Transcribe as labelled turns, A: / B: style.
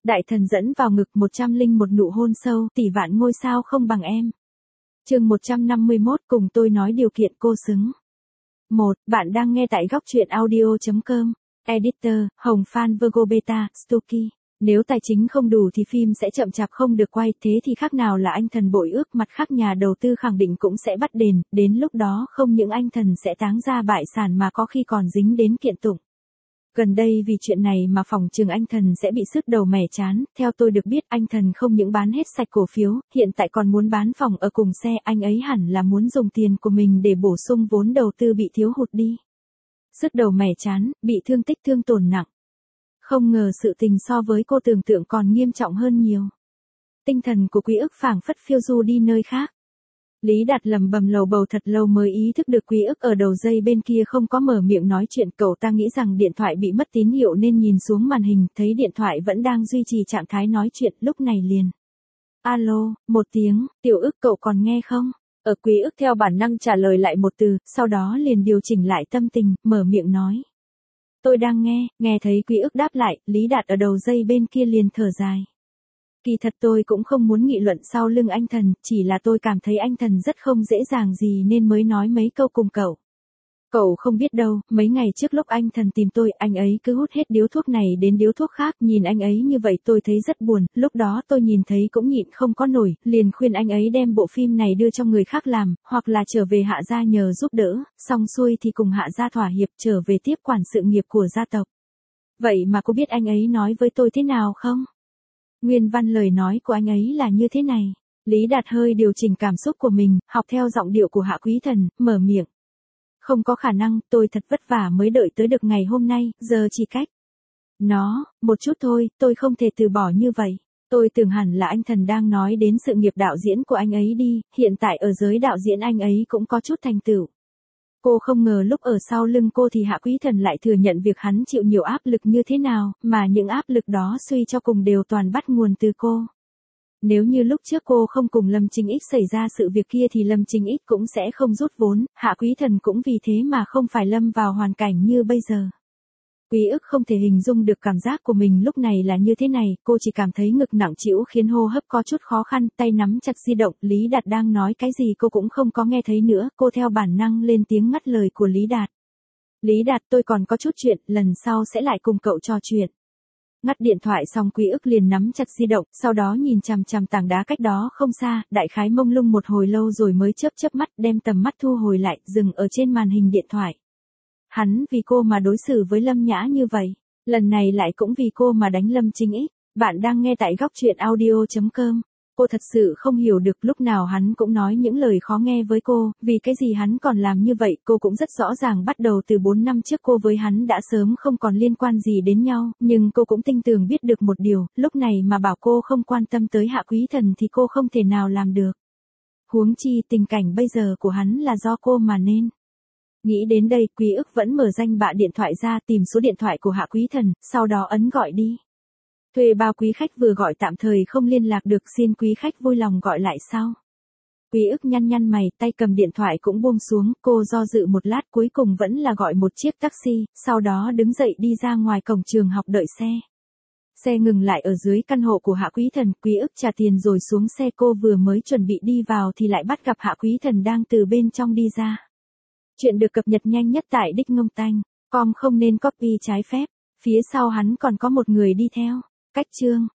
A: Đại thần dẫn vào ngực 101 nụ hôn sâu, tỷ vạn ngôi sao không bằng em. Chương 151 cùng tôi nói điều kiện cô xứng. 1. Bạn đang nghe tại góc truyện audio.com. Editor, Hồng Phan Virgo Beta, Stoky. Nếu tài chính không đủ thì phim sẽ chậm chạp không được quay, thế thì khác nào là anh thần bội ước, mặt khác nhà đầu tư khẳng định cũng sẽ bắt đền, đến lúc đó không những anh thần sẽ táng ra bại sản mà có khi còn dính đến kiện tụng. Gần đây vì chuyện này mà phòng trường anh thần sẽ bị sứt đầu mẻ chán, theo tôi được biết anh thần không những bán hết sạch cổ phiếu, hiện tại còn muốn bán phòng ở cùng xe, anh ấy hẳn là muốn dùng tiền của mình để bổ sung vốn đầu tư bị thiếu hụt đi. Sứt đầu mẻ chán, bị thương tích thương tổn nặng. Không ngờ sự tình so với cô tưởng tượng còn nghiêm trọng hơn nhiều. Tinh thần của Quý Ức phảng phất phiêu du đi nơi khác. Lý Đạt lầm bầm lầu bầu thật lâu mới ý thức được Quý Ức ở đầu dây bên kia không có mở miệng nói chuyện, cậu ta nghĩ rằng điện thoại bị mất tín hiệu nên nhìn xuống màn hình, thấy điện thoại vẫn đang duy trì trạng thái nói chuyện, lúc này liền. Alo, một tiếng, Tiểu Ức cậu còn nghe không? Ở Quý Ức theo bản năng trả lời lại một từ, sau đó liền điều chỉnh lại tâm tình, mở miệng nói. Tôi đang nghe thấy Quý Ức đáp lại, Lý Đạt ở đầu dây bên kia liền thở dài. Kỳ thật tôi cũng không muốn nghị luận sau lưng anh thần, chỉ là tôi cảm thấy anh thần rất không dễ dàng gì nên mới nói mấy câu cùng cậu. Cậu không biết đâu, mấy ngày trước lúc anh thần tìm tôi, anh ấy cứ hút hết điếu thuốc này đến điếu thuốc khác, nhìn anh ấy như vậy tôi thấy rất buồn, lúc đó tôi nhìn thấy cũng nhịn không có nổi, liền khuyên anh ấy đem bộ phim này đưa cho người khác làm, hoặc là trở về Hạ gia nhờ giúp đỡ, xong xuôi thì cùng Hạ gia thỏa hiệp trở về tiếp quản sự nghiệp của gia tộc. Vậy mà cô biết anh ấy nói với tôi thế nào không? Nguyên văn lời nói của anh ấy là như thế này. Lý Đạt hơi điều chỉnh cảm xúc của mình, học theo giọng điệu của Hạ Quý Thần, mở miệng. Không có khả năng, tôi thật vất vả mới đợi tới được ngày hôm nay, giờ chỉ cách. Một chút thôi, tôi không thể từ bỏ như vậy. Tôi tưởng hẳn là anh thần đang nói đến sự nghiệp đạo diễn của anh ấy đi, hiện tại ở giới đạo diễn anh ấy cũng có chút thành tựu. Cô không ngờ lúc ở sau lưng cô thì Hạ Quý Thần lại thừa nhận việc hắn chịu nhiều áp lực như thế nào, mà những áp lực đó suy cho cùng đều toàn bắt nguồn từ cô. Nếu như lúc trước cô không cùng Lâm Chính Ích xảy ra sự việc kia thì Lâm Chính Ích cũng sẽ không rút vốn, Hạ Quý Thần cũng vì thế mà không phải lâm vào hoàn cảnh như bây giờ. Quý Ức không thể hình dung được cảm giác của mình lúc này là như thế này, cô chỉ cảm thấy ngực nặng trĩu khiến hô hấp có chút khó khăn, tay nắm chặt di động, Lý Đạt đang nói cái gì cô cũng không có nghe thấy nữa, cô theo bản năng lên tiếng ngắt lời của Lý Đạt. Lý Đạt, tôi còn có chút chuyện, lần sau sẽ lại cùng cậu trò chuyện. Ngắt điện thoại xong Quý Ức liền nắm chặt di động, sau đó nhìn chằm chằm tảng đá cách đó không xa, đại khái mông lung một hồi lâu rồi mới chớp mắt, đem tầm mắt thu hồi lại, dừng ở trên màn hình điện thoại. Hắn vì cô mà đối xử với Lâm Nhã như vậy, lần này lại cũng vì cô mà đánh Lâm Chính Ích. Bạn đang nghe tại góc truyện audio.com. Cô thật sự không hiểu được, lúc nào hắn cũng nói những lời khó nghe với cô, vì cái gì hắn còn làm như vậy, cô cũng rất rõ ràng bắt đầu từ 4 năm trước cô với hắn đã sớm không còn liên quan gì đến nhau, nhưng cô cũng tinh tường biết được một điều, lúc này mà bảo cô không quan tâm tới Hạ Quý Thần thì cô không thể nào làm được. Huống chi tình cảnh bây giờ của hắn là do cô mà nên. Nghĩ đến đây, Quý Ức vẫn mở danh bạ điện thoại ra tìm số điện thoại của Hạ Quý Thần, sau đó ấn gọi đi. Thuê bao quý khách vừa gọi tạm thời không liên lạc được, xin quý khách vui lòng gọi lại sau. Quý Ức nhăn mày, tay cầm điện thoại cũng buông xuống, cô do dự một lát cuối cùng vẫn là gọi một chiếc taxi, sau đó đứng dậy đi ra ngoài cổng trường học đợi xe. Xe ngừng lại ở dưới căn hộ của Hạ Quý Thần, Quý Ức trả tiền rồi xuống xe, cô vừa mới chuẩn bị đi vào thì lại bắt gặp Hạ Quý Thần đang từ bên trong đi ra. Chuyện được cập nhật nhanh nhất tại dicknongtanh.com, không nên copy trái phép, phía sau hắn còn có một người đi theo. Cách chương